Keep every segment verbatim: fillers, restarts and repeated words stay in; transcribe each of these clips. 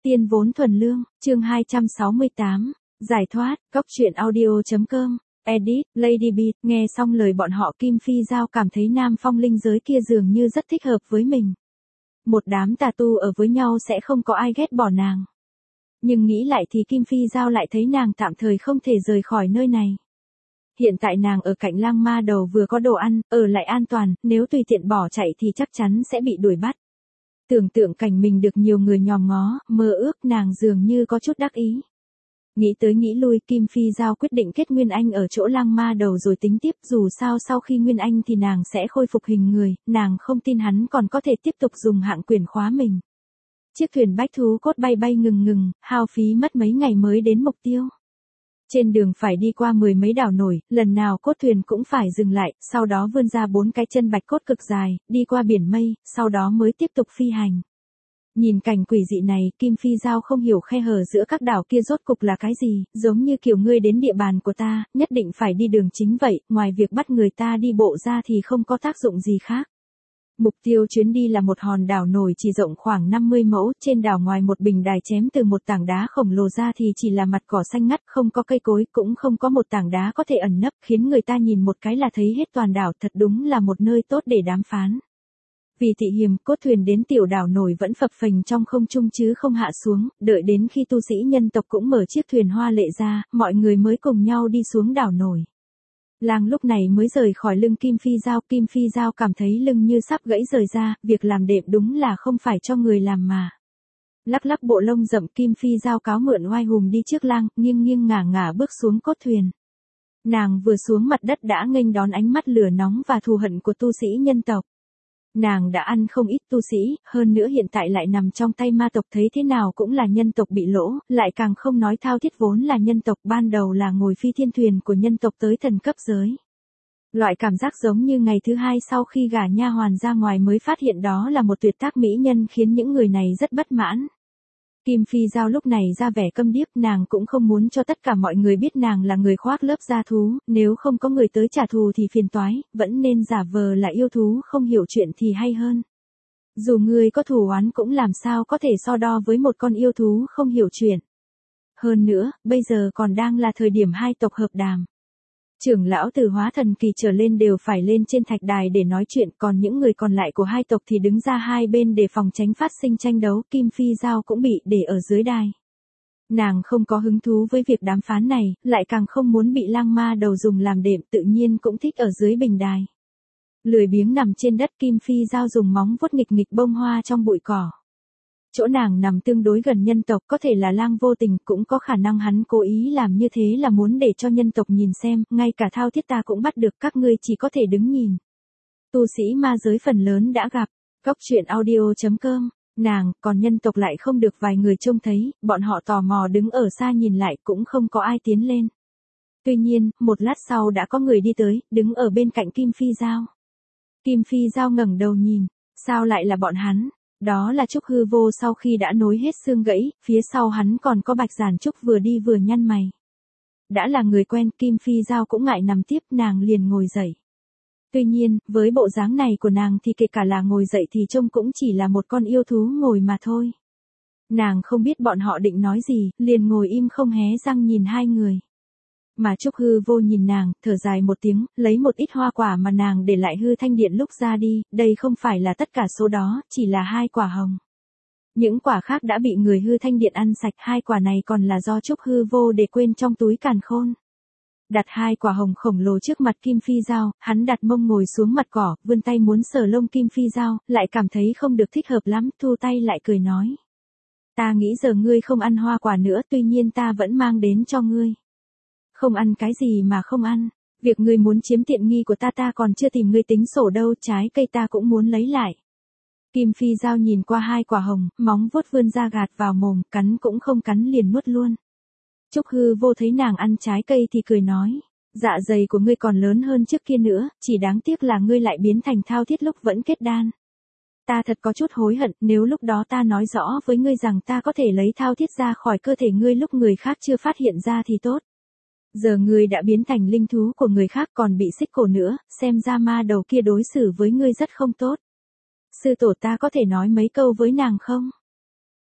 Tiên vốn thuần lương, chương hai trăm sáu mươi tám, giải thoát, góc truyện audio.com, edit, Lady Beat, nghe xong lời bọn họ Kim Phi Giao cảm thấy nam phong linh giới kia dường như rất thích hợp với mình. Một đám tà tu ở với nhau sẽ không có ai ghét bỏ nàng. Nhưng nghĩ lại thì Kim Phi Giao lại thấy nàng tạm thời không thể rời khỏi nơi này. Hiện tại nàng ở cạnh lang ma đầu vừa có đồ ăn, ở lại an toàn, nếu tùy tiện bỏ chạy thì chắc chắn sẽ bị đuổi bắt. Tưởng tượng cảnh mình được nhiều người nhòm ngó, mơ ước nàng dường như có chút đắc ý. Nghĩ tới nghĩ lui Kim Phi Giao quyết định kết Nguyên Anh ở chỗ lang ma đầu rồi tính tiếp, dù sao sau khi Nguyên Anh thì nàng sẽ khôi phục hình người, nàng không tin hắn còn có thể tiếp tục dùng hạng quyền khóa mình. Chiếc thuyền bách thú cốt bay bay ngừng ngừng, hao phí mất mấy ngày mới đến mục tiêu. Trên đường phải đi qua mười mấy đảo nổi, lần nào cốt thuyền cũng phải dừng lại, sau đó vươn ra bốn cái chân bạch cốt cực dài, đi qua biển mây, sau đó mới tiếp tục phi hành. Nhìn cảnh quỷ dị này, Kim Phi Giao không hiểu khe hở giữa các đảo kia rốt cục là cái gì, giống như kiểu ngươi đến địa bàn của ta, nhất định phải đi đường chính vậy, ngoài việc bắt người ta đi bộ ra thì không có tác dụng gì khác. Mục tiêu chuyến đi là một hòn đảo nổi chỉ rộng khoảng năm mươi mẫu, trên đảo ngoài một bình đài chém từ một tảng đá khổng lồ ra thì chỉ là mặt cỏ xanh ngắt, không có cây cối, cũng không có một tảng đá có thể ẩn nấp, khiến người ta nhìn một cái là thấy hết toàn đảo, thật đúng là một nơi tốt để đàm phán. Vì thị hiểm, cốt thuyền đến tiểu đảo nổi vẫn phập phềnh trong không trung chứ không hạ xuống, đợi đến khi tu sĩ nhân tộc cũng mở chiếc thuyền hoa lệ ra, mọi người mới cùng nhau đi xuống đảo nổi. Lang lúc này mới rời khỏi lưng Kim Phi Giao, Kim Phi Giao cảm thấy lưng như sắp gãy rời ra, việc làm đệm đúng là không phải cho người làm mà. Lắc lắc bộ lông rậm, Kim Phi Giao cáo mượn oai hùng đi trước Lang, nghiêng nghiêng ngả ngả bước xuống cốt thuyền. Nàng vừa xuống mặt đất đã nghênh đón ánh mắt lửa nóng và thù hận của tu sĩ nhân tộc. Nàng đã ăn không ít tu sĩ, hơn nữa hiện tại lại nằm trong tay ma tộc, thấy thế nào cũng là nhân tộc bị lỗ, lại càng không nói Thao Thiết vốn là nhân tộc, ban đầu là ngồi phi thiên thuyền của nhân tộc tới thần cấp giới. Loại cảm giác giống như ngày thứ hai sau khi gả nha hoàn ra ngoài mới phát hiện đó là một tuyệt tác mỹ nhân, khiến những người này rất bất mãn. Kim Phi Giao lúc này ra vẻ câm điếc, nàng cũng không muốn cho tất cả mọi người biết nàng là người khoác lớp da thú, nếu không có người tới trả thù thì phiền toái, vẫn nên giả vờ là yêu thú không hiểu chuyện thì hay hơn. Dù người có thù oán cũng làm sao có thể so đo với một con yêu thú không hiểu chuyện. Hơn nữa, bây giờ còn đang là thời điểm hai tộc hợp đàm. Trưởng lão từ hóa thần kỳ trở lên đều phải lên trên thạch đài để nói chuyện, còn những người còn lại của hai tộc thì đứng ra hai bên để phòng tránh phát sinh tranh đấu, Kim Phi Giao cũng bị để ở dưới đài. Nàng không có hứng thú với việc đàm phán này, lại càng không muốn bị lang ma đầu dùng làm đệm, tự nhiên cũng thích ở dưới bình đài. Lười biếng nằm trên đất, Kim Phi Giao dùng móng vuốt nghịch nghịch bông hoa trong bụi cỏ. Chỗ nàng nằm tương đối gần nhân tộc, có thể là Lang vô tình, cũng có khả năng hắn cố ý làm như thế là muốn để cho nhân tộc nhìn xem, ngay cả Thao Thiết ta cũng bắt được, các ngươi chỉ có thể đứng nhìn. Tu sĩ ma giới phần lớn đã gặp, góc truyện audio.com, nàng, còn nhân tộc lại không được vài người trông thấy, bọn họ tò mò đứng ở xa nhìn lại cũng không có ai tiến lên. Tuy nhiên, một lát sau đã có người đi tới, đứng ở bên cạnh Kim Phi Giao. Kim Phi Giao ngẩng đầu nhìn, sao lại là bọn hắn? Đó là Trúc Hư Vô sau khi đã nối hết xương gãy, phía sau hắn còn có Bạch Giản Trúc vừa đi vừa nhăn mày. Đã là người quen, Kim Phi Giao cũng ngại nằm tiếp, nàng liền ngồi dậy. Tuy nhiên, với bộ dáng này của nàng thì kể cả là ngồi dậy thì trông cũng chỉ là một con yêu thú ngồi mà thôi. Nàng không biết bọn họ định nói gì, liền ngồi im không hé răng nhìn hai người. Mà Trúc Hư Vô nhìn nàng, thở dài một tiếng, lấy một ít hoa quả mà nàng để lại hư thanh điện lúc ra đi, đây không phải là tất cả số đó, chỉ là hai quả hồng. Những quả khác đã bị người hư thanh điện ăn sạch, hai quả này còn là do Trúc Hư Vô để quên trong túi càn khôn. Đặt hai quả hồng khổng lồ trước mặt Kim Phi Giao, hắn đặt mông ngồi xuống mặt cỏ, vươn tay muốn sờ lông Kim Phi Giao, lại cảm thấy không được thích hợp lắm, thu tay lại cười nói. Ta nghĩ giờ ngươi không ăn hoa quả nữa, tuy nhiên ta vẫn mang đến cho ngươi. Không ăn cái gì mà không ăn, việc ngươi muốn chiếm tiện nghi của ta ta còn chưa tìm ngươi tính sổ đâu, trái cây ta cũng muốn lấy lại. Kim Phi Giao nhìn qua hai quả hồng, móng vuốt vươn ra gạt vào mồm, cắn cũng không cắn liền nuốt luôn. Trúc Hư Vô thấy nàng ăn trái cây thì cười nói, dạ dày của ngươi còn lớn hơn trước kia nữa, chỉ đáng tiếc là ngươi lại biến thành Thao Thiết lúc vẫn kết đan. Ta thật có chút hối hận, nếu lúc đó ta nói rõ với ngươi rằng ta có thể lấy Thao Thiết ra khỏi cơ thể ngươi lúc người khác chưa phát hiện ra thì tốt. Giờ ngươi đã biến thành linh thú của người khác còn bị xích cổ nữa, xem ra ma đầu kia đối xử với ngươi rất không tốt. Sư tổ ta có thể nói mấy câu với nàng không?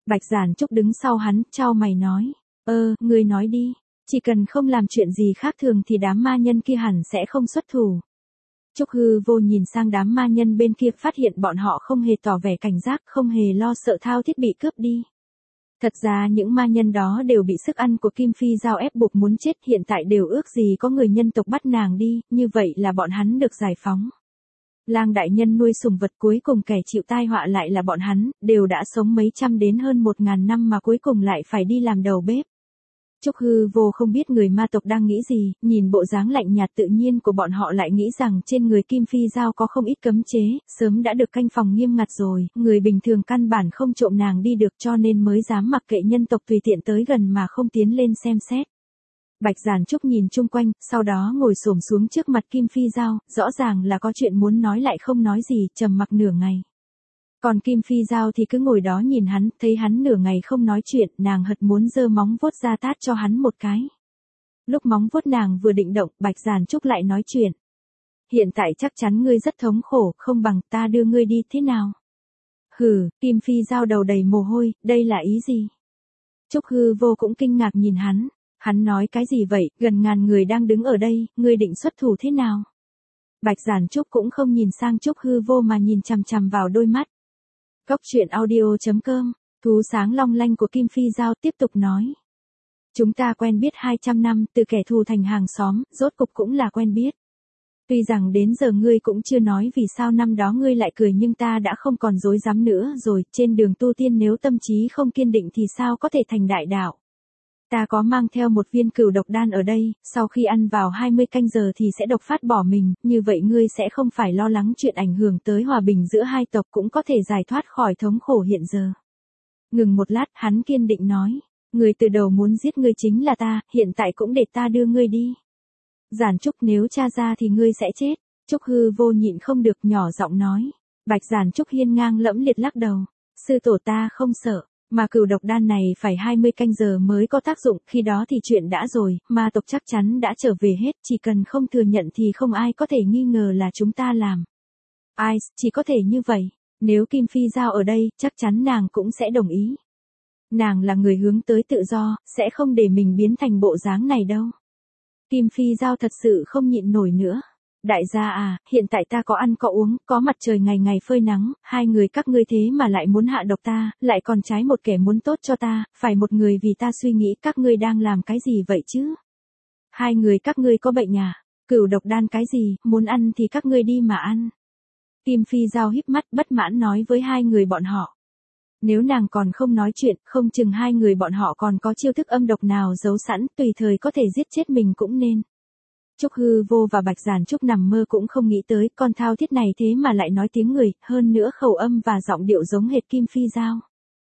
Bạch Giản Trúc đứng sau hắn, chau mày nói. Ơ, ngươi nói đi. Chỉ cần không làm chuyện gì khác thường thì đám ma nhân kia hẳn sẽ không xuất thủ. Trúc Hư Vô nhìn sang đám ma nhân bên kia, phát hiện bọn họ không hề tỏ vẻ cảnh giác, không hề lo sợ thao thiết bị cướp đi. Thật ra những ma nhân đó đều bị sức ăn của Kim Phi Giao ép buộc muốn chết, hiện tại đều ước gì có người nhân tộc bắt nàng đi, như vậy là bọn hắn được giải phóng. Lang đại nhân nuôi sủng vật, cuối cùng kẻ chịu tai họa lại là bọn hắn, đều đã sống mấy trăm đến hơn một ngàn năm mà cuối cùng lại phải đi làm đầu bếp. Trúc Hư Vô không biết người ma tộc đang nghĩ gì, nhìn bộ dáng lạnh nhạt tự nhiên của bọn họ lại nghĩ rằng trên người Kim Phi Giao có không ít cấm chế, sớm đã được canh phòng nghiêm ngặt rồi, người bình thường căn bản không trộm nàng đi được, cho nên mới dám mặc kệ nhân tộc tùy tiện tới gần mà không tiến lên xem xét. Bạch Giản Trúc nhìn chung quanh, sau đó ngồi xổm xuống trước mặt Kim Phi Giao, rõ ràng là có chuyện muốn nói lại không nói gì, trầm mặc nửa ngày. Còn Kim Phi Giao thì cứ ngồi đó nhìn hắn, thấy hắn nửa ngày không nói chuyện, nàng hật muốn giơ móng vuốt ra tát cho hắn một cái. Lúc móng vuốt nàng vừa định động, Bạch Giản Trúc lại nói chuyện. Hiện tại chắc chắn ngươi rất thống khổ, không bằng ta đưa ngươi đi thế nào? Hừ, Kim Phi Giao đầu đầy mồ hôi, đây là ý gì? Trúc Hư Vô cũng kinh ngạc nhìn hắn. Hắn nói cái gì vậy, gần ngàn người đang đứng ở đây, ngươi định xuất thủ thế nào? Bạch Giản Trúc cũng không nhìn sang Trúc Hư Vô mà nhìn chằm chằm vào đôi mắt. Cốc truyện audio chấm com, thú sáng long lanh của Kim Phi Giao tiếp tục nói. Chúng ta quen biết hai trăm năm, từ kẻ thù thành hàng xóm, rốt cục cũng là quen biết. Tuy rằng đến giờ ngươi cũng chưa nói vì sao năm đó ngươi lại cười, nhưng ta đã không còn dối dám nữa rồi, trên đường tu tiên nếu tâm trí không kiên định thì sao có thể thành đại đạo. Ta có mang theo một viên cửu độc đan ở đây, sau khi ăn vào hai mươi canh giờ thì sẽ độc phát bỏ mình, như vậy ngươi sẽ không phải lo lắng chuyện ảnh hưởng tới hòa bình giữa hai tộc, cũng có thể giải thoát khỏi thống khổ hiện giờ. Ngừng một lát, hắn kiên định nói, người từ đầu muốn giết ngươi chính là ta, hiện tại cũng để ta đưa ngươi đi. Giản Trúc, nếu tra ra thì ngươi sẽ chết. Trúc Hư Vô nhịn không được nhỏ giọng nói. Bạch Giản Trúc hiên ngang lẫm liệt lắc đầu. Sư tổ ta không sợ. Mà cửu độc đan này phải hai mươi canh giờ mới có tác dụng, khi đó thì chuyện đã rồi, ma tộc chắc chắn đã trở về hết, chỉ cần không thừa nhận thì không ai có thể nghi ngờ là chúng ta làm. Ai, chỉ có thể như vậy, nếu Kim Phi Giao ở đây, chắc chắn nàng cũng sẽ đồng ý. Nàng là người hướng tới tự do, sẽ không để mình biến thành bộ dáng này đâu. Kim Phi Giao thật sự không nhịn nổi nữa. Đại gia à, hiện tại ta có ăn có uống, có mặt trời ngày ngày phơi nắng, hai người các ngươi thế mà lại muốn hạ độc ta, lại còn trái một kẻ muốn tốt cho ta, phải một người vì ta suy nghĩ, các ngươi đang làm cái gì vậy chứ? Hai người các ngươi có bệnh à? Cửu độc đan cái gì, muốn ăn thì các ngươi đi mà ăn. Kim Phi Giao híp mắt bất mãn nói với hai người bọn họ. Nếu nàng còn không nói chuyện, không chừng hai người bọn họ còn có chiêu thức âm độc nào giấu sẵn, tùy thời có thể giết chết mình cũng nên. Trúc Hư Vô và Bạch Giản Trúc nằm mơ cũng không nghĩ tới, con thao thiết này thế mà lại nói tiếng người, hơn nữa khẩu âm và giọng điệu giống hệt Kim Phi Giao.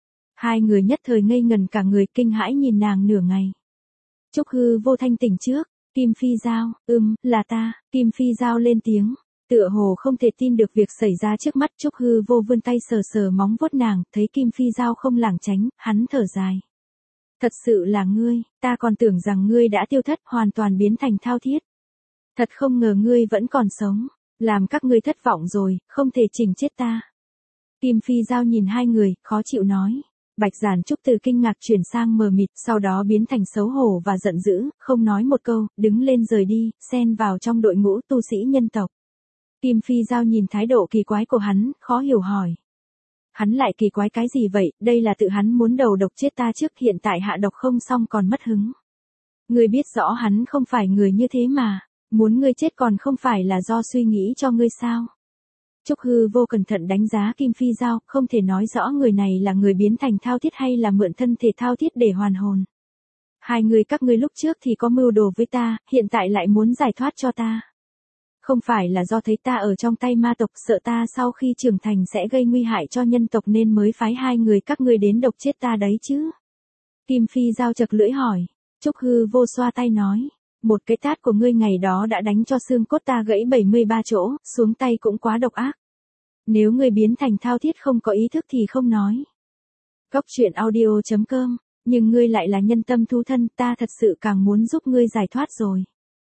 Hai người nhất thời ngây ngần cả người, kinh hãi nhìn nàng nửa ngày. Trúc Hư Vô thanh tỉnh trước, Kim Phi Giao, ừm, là ta. Kim Phi Giao lên tiếng, tựa hồ không thể tin được việc xảy ra trước mắt. Trúc Hư Vô vươn tay sờ sờ móng vuốt nàng, thấy Kim Phi Giao không lảng tránh, hắn thở dài. Thật sự là ngươi, ta còn tưởng rằng ngươi đã tiêu thất, hoàn toàn biến thành thao thiết. Thật không ngờ ngươi vẫn còn sống, làm các ngươi thất vọng rồi, không thể chỉnh chết ta. Kim Phi Giao nhìn hai người, khó chịu nói. Bạch Giản Trúc từ kinh ngạc chuyển sang mờ mịt, sau đó biến thành xấu hổ và giận dữ, không nói một câu, đứng lên rời đi, xen vào trong đội ngũ tu sĩ nhân tộc. Kim Phi Giao nhìn thái độ kỳ quái của hắn, khó hiểu hỏi. Hắn lại kỳ quái cái gì vậy, đây là tự hắn muốn đầu độc chết ta trước, hiện tại hạ độc không xong còn mất hứng. Ngươi biết rõ hắn không phải người như thế mà. Muốn ngươi chết còn không phải là do suy nghĩ cho ngươi sao? Trúc Hư Vô cẩn thận đánh giá Kim Phi Giao, không thể nói rõ người này là người biến thành thao thiết hay là mượn thân thể thao thiết để hoàn hồn. Hai người các ngươi lúc trước thì có mưu đồ với ta, hiện tại lại muốn giải thoát cho ta. Không phải là do thấy ta ở trong tay ma tộc, sợ ta sau khi trưởng thành sẽ gây nguy hại cho nhân tộc nên mới phái hai người các ngươi đến độc chết ta đấy chứ? Kim Phi Giao chật lưỡi hỏi. Trúc Hư Vô xoa tay nói. Một cái tát của ngươi ngày đó đã đánh cho xương cốt ta gãy bảy mươi ba chỗ, xuống tay cũng quá độc ác. Nếu ngươi biến thành thao thiết không có ý thức thì không nói. Cốc truyện audio chấm com, nhưng ngươi lại là nhân tâm thú thân, ta thật sự càng muốn giúp ngươi giải thoát rồi.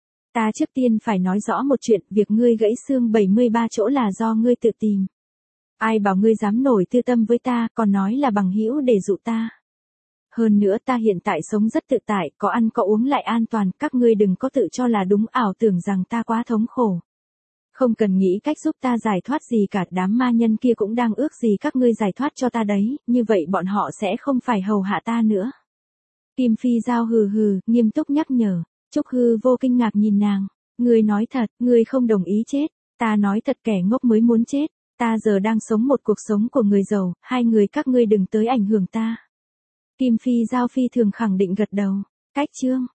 Ta trước tiên phải nói rõ một chuyện, việc ngươi gãy xương bảy mươi ba chỗ là do ngươi tự tìm. Ai bảo ngươi dám nổi tư tâm với ta, còn nói là bằng hữu để dụ ta. Hơn nữa ta hiện tại sống rất tự tại, có ăn có uống lại an toàn, các ngươi đừng có tự cho là đúng ảo tưởng rằng ta quá thống khổ. Không cần nghĩ cách giúp ta giải thoát gì cả, đám ma nhân kia cũng đang ước gì các ngươi giải thoát cho ta đấy, như vậy bọn họ sẽ không phải hầu hạ ta nữa. Kim Phi Giao hừ hừ, nghiêm túc nhắc nhở. Trúc Hư Vô kinh ngạc nhìn nàng. Ngươi nói thật, ngươi không đồng ý chết. Ta nói thật, kẻ ngốc mới muốn chết. Ta giờ đang sống một cuộc sống của người giàu, hai người các ngươi đừng tới ảnh hưởng ta. Kim Phi Giao phi thường khẳng định gật đầu. Cách chương